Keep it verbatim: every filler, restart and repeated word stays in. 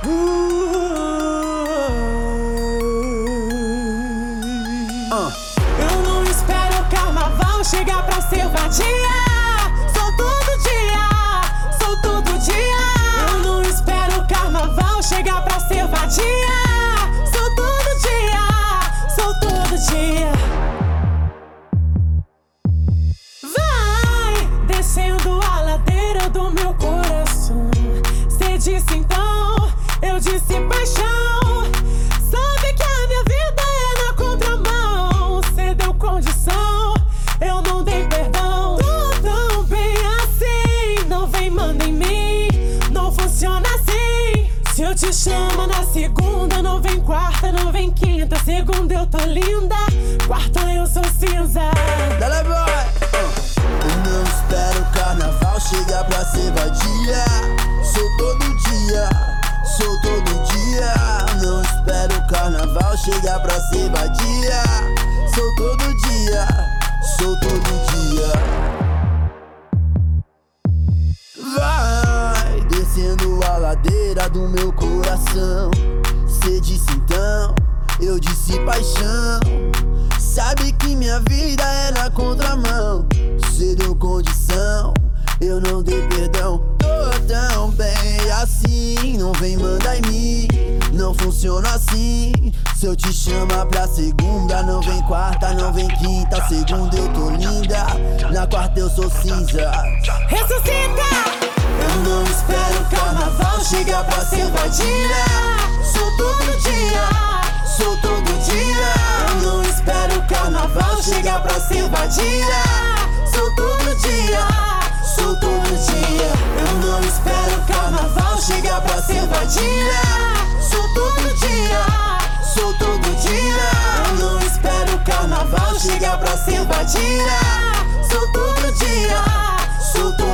Eu não espero o carnaval chegar pra ser vadia. Sou todo dia, sou todo dia. Eu não espero o carnaval chegar pra ser vadia. Sou todo dia, sou todo dia. Vai descendo a ladeira do meu coração. Cê disse então, eu disse paixão. Sabe que a minha vida é na contramão. Cê deu condição, eu não dei perdão. Tô tão bem assim, não vem manda em mim. Não funciona assim. Se eu te chamo na segunda, não vem quarta, não vem quinta. Segunda eu tô linda, quarta eu sou cinza. Dale, boy! Eu não espero o carnaval chegar pra ser vadia. Sou todo dia, sou todo dia. Não espero o carnaval chegar pra ser vadia. Sou todo dia, sou todo dia. Vai descendo a ladeira do meu coração. Cê disse então, eu disse paixão. Sabe que minha vida é na contramão. Cê deu condição, eu não dei perdão. Tô tão bem assim, não vem mandar em mim. Não funciona assim. Se eu te chamar pra segunda, não vem quarta, não vem quinta. Segunda eu tô linda, na quarta eu sou cinza. Ressuscita! Eu não espero o carnaval chegar pra ser vadia. Sou todo dia, sou todo dia. Eu não espero o carnaval chegar pra ser vadia. Sou todo dia, sou todo dia. Eu não espero o carnaval chegar pra ser vadia. Sou todo dia, sou todo dia. Eu não espero o carnaval chegar pra ser vadia. Sou todo dia, sou todo dia.